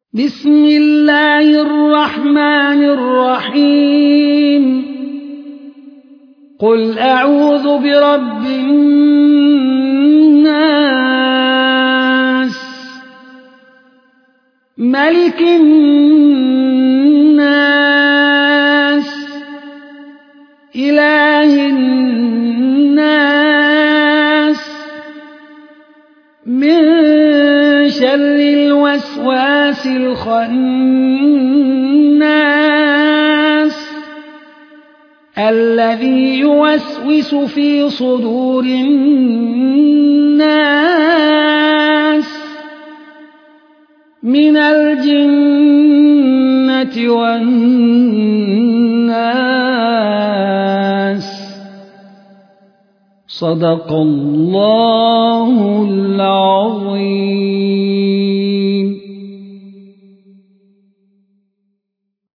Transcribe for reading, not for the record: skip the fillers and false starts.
بسم الله الرحمن الرحيم قل أعوذ برب الناس ملك الناس إله الناس من شر الوسواس الخناس الذي يوسوس في صدور الناس من الجنة والناس صدق الله العظيم.